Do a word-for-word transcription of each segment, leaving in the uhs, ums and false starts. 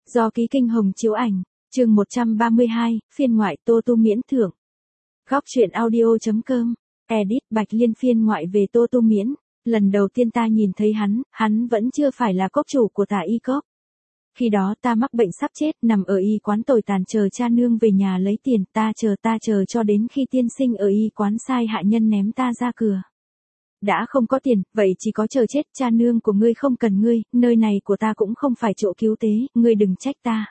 Do ký Kinh Hồng chiếu ảnh, chương một trăm ba mươi hai, phiên ngoại Tô Tu miễn thưởng. Góc truyện audio.com, edit Bạch Liên phiên ngoại về Tô Tu miễn. Lần đầu tiên ta nhìn thấy hắn, hắn vẫn chưa phải là cốc chủ của Tả Y Cốc. Khi đó ta mắc bệnh sắp chết, nằm ở y quán tồi tàn chờ cha nương về nhà lấy tiền, ta chờ ta chờ cho đến khi tiên sinh ở y quán sai hạ nhân ném ta ra cửa. Đã không có tiền, vậy chỉ có chờ chết, cha nương của ngươi không cần ngươi, nơi này của ta cũng không phải chỗ cứu tế, ngươi đừng trách ta.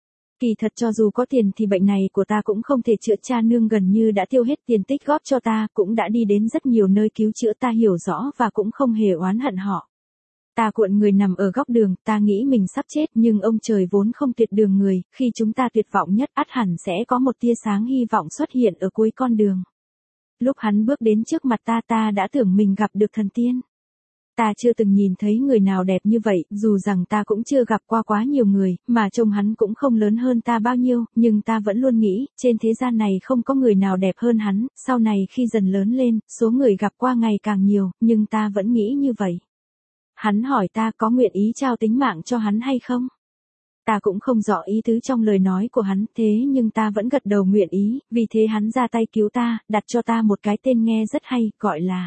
Kỳ thật cho dù có tiền thì bệnh này của ta cũng không thể chữa, cha nương gần như đã tiêu hết tiền tích góp cho ta, cũng đã đi đến rất nhiều nơi cứu chữa, ta hiểu rõ và cũng không hề oán hận họ. Ta cuộn người nằm ở góc đường, ta nghĩ mình sắp chết nhưng ông trời vốn không tuyệt đường người, khi chúng ta tuyệt vọng nhất ắt hẳn sẽ có một tia sáng hy vọng xuất hiện ở cuối con đường. Lúc hắn bước đến trước mặt ta ta đã tưởng mình gặp được thần tiên. Ta chưa từng nhìn thấy người nào đẹp như vậy, dù rằng ta cũng chưa gặp qua quá nhiều người, mà trông hắn cũng không lớn hơn ta bao nhiêu, nhưng ta vẫn luôn nghĩ, trên thế gian này không có người nào đẹp hơn hắn. Sau này khi dần lớn lên, số người gặp qua ngày càng nhiều, nhưng ta vẫn nghĩ như vậy. Hắn hỏi ta có nguyện ý trao tính mạng cho hắn hay không? Ta cũng không rõ ý tứ trong lời nói của hắn, thế nhưng ta vẫn gật đầu nguyện ý, vì thế hắn ra tay cứu ta, đặt cho ta một cái tên nghe rất hay, gọi là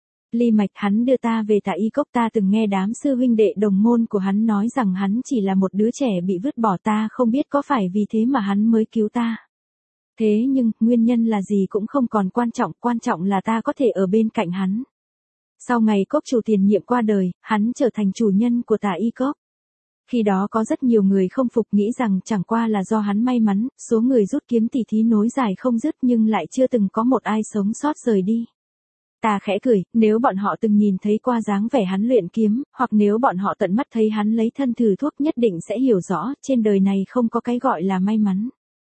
Ly Mạch. Hắn đưa ta về Tả Y Cốc, ta từng nghe đám sư huynh đệ đồng môn của hắn nói rằng hắn chỉ là một đứa trẻ bị vứt bỏ, ta không biết có phải vì thế mà hắn mới cứu ta. Thế nhưng, nguyên nhân là gì cũng không còn quan trọng, quan trọng là ta có thể ở bên cạnh hắn. Sau ngày cốc chủ tiền nhiệm qua đời, hắn trở thành chủ nhân của Tả Y Cốc. Khi đó có rất nhiều người không phục, nghĩ rằng chẳng qua là do hắn may mắn, số người rút kiếm tỉ thí nối dài không dứt nhưng lại chưa từng có một ai sống sót rời đi. Ta khẽ cười, nếu bọn họ từng nhìn thấy qua dáng vẻ hắn luyện kiếm, hoặc nếu bọn họ tận mắt thấy hắn lấy thân thử thuốc nhất định sẽ hiểu rõ, trên đời này không có cái gọi là may mắn.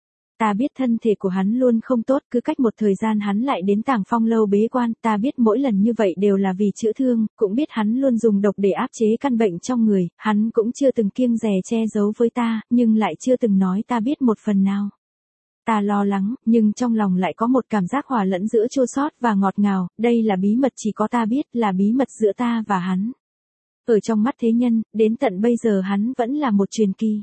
Ta biết thân thể của hắn luôn không tốt, cứ cách một thời gian hắn lại đến Tàng Phong lâu bế quan, ta biết mỗi lần như vậy đều là vì chữa thương, cũng biết hắn luôn dùng độc để áp chế căn bệnh trong người, hắn cũng chưa từng kiêng dè che giấu với ta, nhưng lại chưa từng nói ta biết một phần nào. Ta lo lắng, nhưng trong lòng lại có một cảm giác hòa lẫn giữa chua xót và ngọt ngào, đây là bí mật chỉ có ta biết, là bí mật giữa ta và hắn. Ở trong mắt thế nhân, đến tận bây giờ hắn vẫn là một truyền kỳ.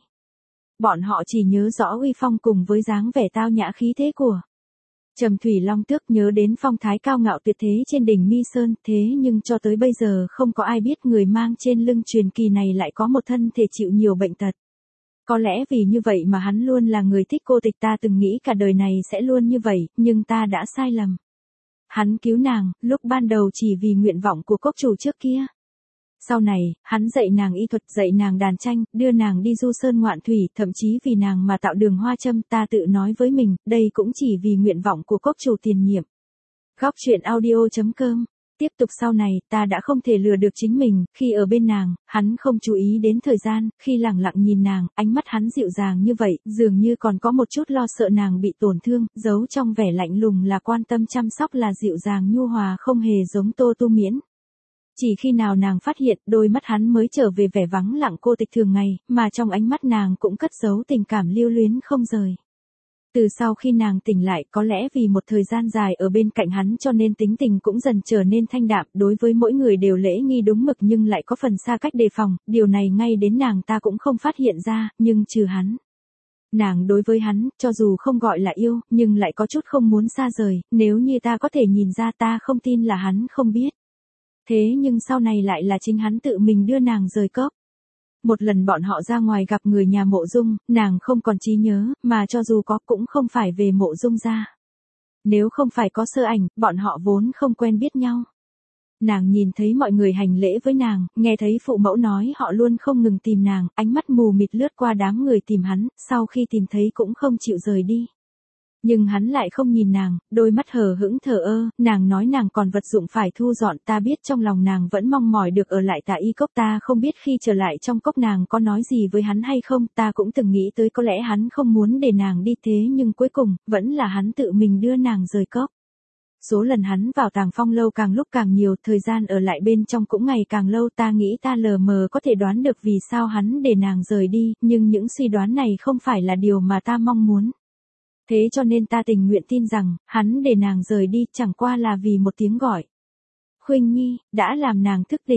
Bọn họ chỉ nhớ rõ uy phong cùng với dáng vẻ tao nhã khí thế của Trầm Thủy Long Tước, nhớ đến phong thái cao ngạo tuyệt thế trên đỉnh Mi Sơn, thế nhưng cho tới bây giờ không có ai biết người mang trên lưng truyền kỳ này lại có một thân thể chịu nhiều bệnh tật. Có lẽ vì như vậy mà hắn luôn là người thích cô tịch, ta từng nghĩ cả đời này sẽ luôn như vậy, nhưng ta đã sai lầm. Hắn cứu nàng, lúc ban đầu chỉ vì nguyện vọng của cốc chủ trước kia. Sau này, hắn dạy nàng y thuật, dạy nàng đàn tranh, đưa nàng đi du sơn ngoạn thủy, thậm chí vì nàng mà tạo đường hoa châm, ta tự nói với mình, đây cũng chỉ vì nguyện vọng của cốc chủ tiền nhiệm. Góc truyện audio.com. Tiếp tục sau này, ta đã không thể lừa được chính mình, khi ở bên nàng, hắn không chú ý đến thời gian, khi lặng lặng nhìn nàng, ánh mắt hắn dịu dàng như vậy, dường như còn có một chút lo sợ nàng bị tổn thương, giấu trong vẻ lạnh lùng là quan tâm chăm sóc, là dịu dàng nhu hòa, không hề giống Tô Tu miễn. Chỉ khi nào nàng phát hiện, đôi mắt hắn mới trở về vẻ vắng lặng cô tịch thường ngày, mà trong ánh mắt nàng cũng cất giấu tình cảm lưu luyến không rời. Từ sau khi nàng tỉnh lại, có lẽ vì một thời gian dài ở bên cạnh hắn cho nên tính tình cũng dần trở nên thanh đạm, đối với mỗi người đều lễ nghi đúng mực nhưng lại có phần xa cách đề phòng, điều này ngay đến nàng ta cũng không phát hiện ra, nhưng trừ hắn. Nàng đối với hắn, cho dù không gọi là yêu, nhưng lại có chút không muốn xa rời, nếu như ta có thể nhìn ra ta không tin là hắn không biết. Thế nhưng sau này lại là chính hắn tự mình đưa nàng rời cốc. Một lần bọn họ ra ngoài gặp người nhà Mộ Dung, nàng không còn trí nhớ, mà cho dù có cũng không phải về Mộ Dung gia. Nếu không phải có sơ ảnh, bọn họ vốn không quen biết nhau. Nàng nhìn thấy mọi người hành lễ với nàng, nghe thấy phụ mẫu nói họ luôn không ngừng tìm nàng, ánh mắt mù mịt lướt qua đám người tìm hắn, sau khi tìm thấy cũng không chịu rời đi. Nhưng hắn lại không nhìn nàng, đôi mắt hờ hững thờ ơ, nàng nói nàng còn vật dụng phải thu dọn, ta biết trong lòng nàng vẫn mong mỏi được ở lại Tả Y Cốc, ta không biết khi trở lại trong cốc nàng có nói gì với hắn hay không, ta cũng từng nghĩ tới có lẽ hắn không muốn để nàng đi, thế nhưng cuối cùng, vẫn là hắn tự mình đưa nàng rời cốc. Số lần hắn vào Tàng Phong lâu càng lúc càng nhiều, thời gian ở lại bên trong cũng ngày càng lâu, ta nghĩ ta lờ mờ có thể đoán được vì sao hắn để nàng rời đi, nhưng những suy đoán này không phải là điều mà ta mong muốn. Thế cho nên ta tình nguyện tin rằng, hắn để nàng rời đi chẳng qua là vì một tiếng gọi. Khuynh Nhi, đã làm nàng thức tỉnh.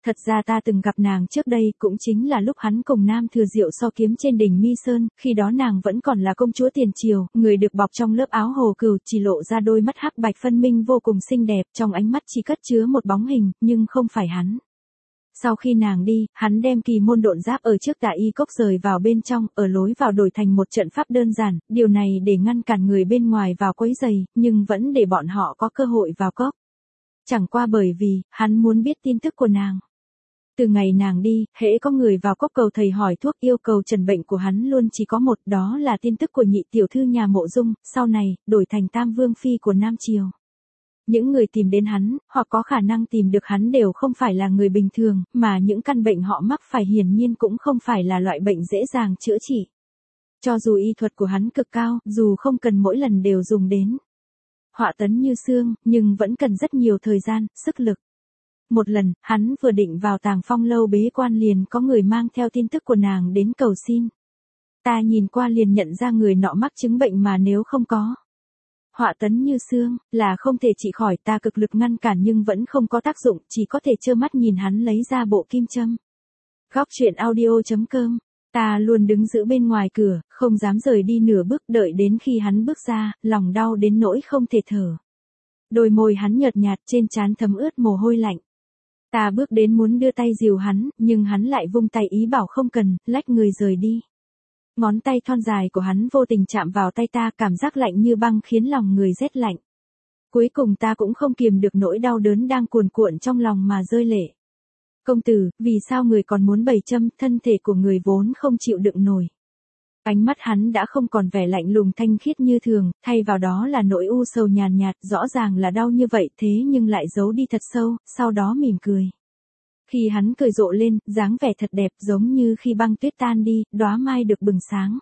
Thật ra ta từng gặp nàng trước đây, cũng chính là lúc hắn cùng Nam Thừa Diệu so kiếm trên đỉnh Mi Sơn, khi đó nàng vẫn còn là công chúa tiền triều, người được bọc trong lớp áo hồ cừu, chỉ lộ ra đôi mắt hắc bạch phân minh vô cùng xinh đẹp, trong ánh mắt chỉ cất chứa một bóng hình, nhưng không phải hắn. Sau khi nàng đi, hắn đem kỳ môn độn giáp ở trước Đại Y Cốc rời vào bên trong, ở lối vào đổi thành một trận pháp đơn giản, điều này để ngăn cản người bên ngoài vào quấy rầy, nhưng vẫn để bọn họ có cơ hội vào cốc. Chẳng qua bởi vì, hắn muốn biết tin tức của nàng. Từ ngày nàng đi, hễ có người vào cốc cầu thầy hỏi thuốc yêu cầu trần bệnh của hắn luôn chỉ có một, đó là tin tức của nhị tiểu thư nhà Mộ Dung, sau này, đổi thành Tam Vương Phi của Nam Triều. Những người tìm đến hắn, hoặc có khả năng tìm được hắn đều không phải là người bình thường, mà những căn bệnh họ mắc phải hiển nhiên cũng không phải là loại bệnh dễ dàng chữa trị. Cho dù y thuật của hắn cực cao, dù không cần mỗi lần đều dùng đến họa tấn như xương, nhưng vẫn cần rất nhiều thời gian, sức lực. Một lần, hắn vừa định vào Tàng Phong lâu bế quan liền có người mang theo tin tức của nàng đến cầu xin. Ta nhìn qua liền nhận ra người nọ mắc chứng bệnh mà nếu không có họa tấn như xương, là không thể trị khỏi. Ta cực lực ngăn cản nhưng vẫn không có tác dụng, chỉ có thể trơ mắt nhìn hắn lấy ra bộ kim châm. Góc truyện audio chấm com. Ta luôn đứng giữ bên ngoài cửa, không dám rời đi nửa bước, đợi đến khi hắn bước ra, lòng đau đến nỗi không thể thở. Đôi môi hắn nhợt nhạt, trên trán thấm ướt mồ hôi lạnh. Ta bước đến muốn đưa tay dìu hắn, nhưng hắn lại vung tay ý bảo không cần, lách người rời đi. Ngón tay thon dài của hắn vô tình chạm vào tay ta, cảm giác lạnh như băng khiến lòng người rét lạnh. Cuối cùng ta cũng không kiềm được nỗi đau đớn đang cuồn cuộn trong lòng mà rơi lệ. Công tử, vì sao người còn muốn bày châm, thân thể của người vốn không chịu đựng nổi. Ánh mắt hắn đã không còn vẻ lạnh lùng thanh khiết như thường, thay vào đó là nỗi u sầu nhàn nhạt, rõ ràng là đau như vậy thế nhưng lại giấu đi thật sâu, sau đó mỉm cười. Khi hắn cười rộ lên, dáng vẻ thật đẹp giống như khi băng tuyết tan đi, đóa mai được bừng sáng.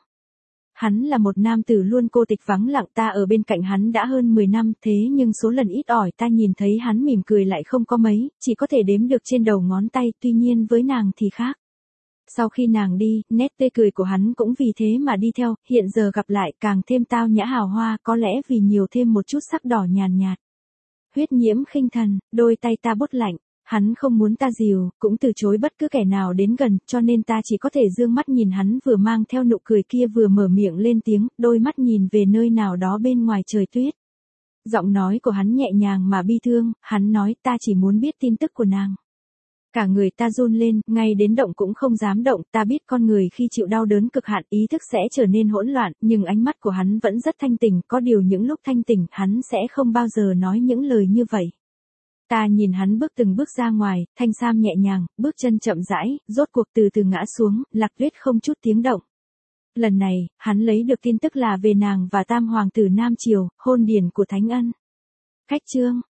Hắn là một nam tử luôn cô tịch vắng lặng, ta ở bên cạnh hắn đã hơn mười năm, thế nhưng số lần ít ỏi ta nhìn thấy hắn mỉm cười lại không có mấy, chỉ có thể đếm được trên đầu ngón tay, tuy nhiên với nàng thì khác. Sau khi nàng đi, nét tươi cười của hắn cũng vì thế mà đi theo, hiện giờ gặp lại càng thêm tao nhã hào hoa, có lẽ vì nhiều thêm một chút sắc đỏ nhàn nhạt. Huyết nhiễm khinh thần, đôi tay ta bút lạnh, hắn không muốn ta dìu, cũng từ chối bất cứ kẻ nào đến gần, cho nên ta chỉ có thể dương mắt nhìn hắn vừa mang theo nụ cười kia vừa mở miệng lên tiếng, đôi mắt nhìn về nơi nào đó bên ngoài trời tuyết. Giọng nói của hắn nhẹ nhàng mà bi thương, hắn nói ta chỉ muốn biết tin tức của nàng. Cả người ta run lên, ngay đến động cũng không dám động, ta biết con người khi chịu đau đớn cực hạn ý thức sẽ trở nên hỗn loạn, nhưng ánh mắt của hắn vẫn rất thanh tỉnh, có điều những lúc thanh tỉnh hắn sẽ không bao giờ nói những lời như vậy. Ta nhìn hắn bước từng bước ra ngoài, thanh sam nhẹ nhàng, bước chân chậm rãi, rốt cuộc từ từ ngã xuống, Lạc Tuyết không chút tiếng động. Lần này, hắn lấy được tin tức là về nàng và tam hoàng tử Nam Triều, hôn điển của Thánh Ân. Cách chương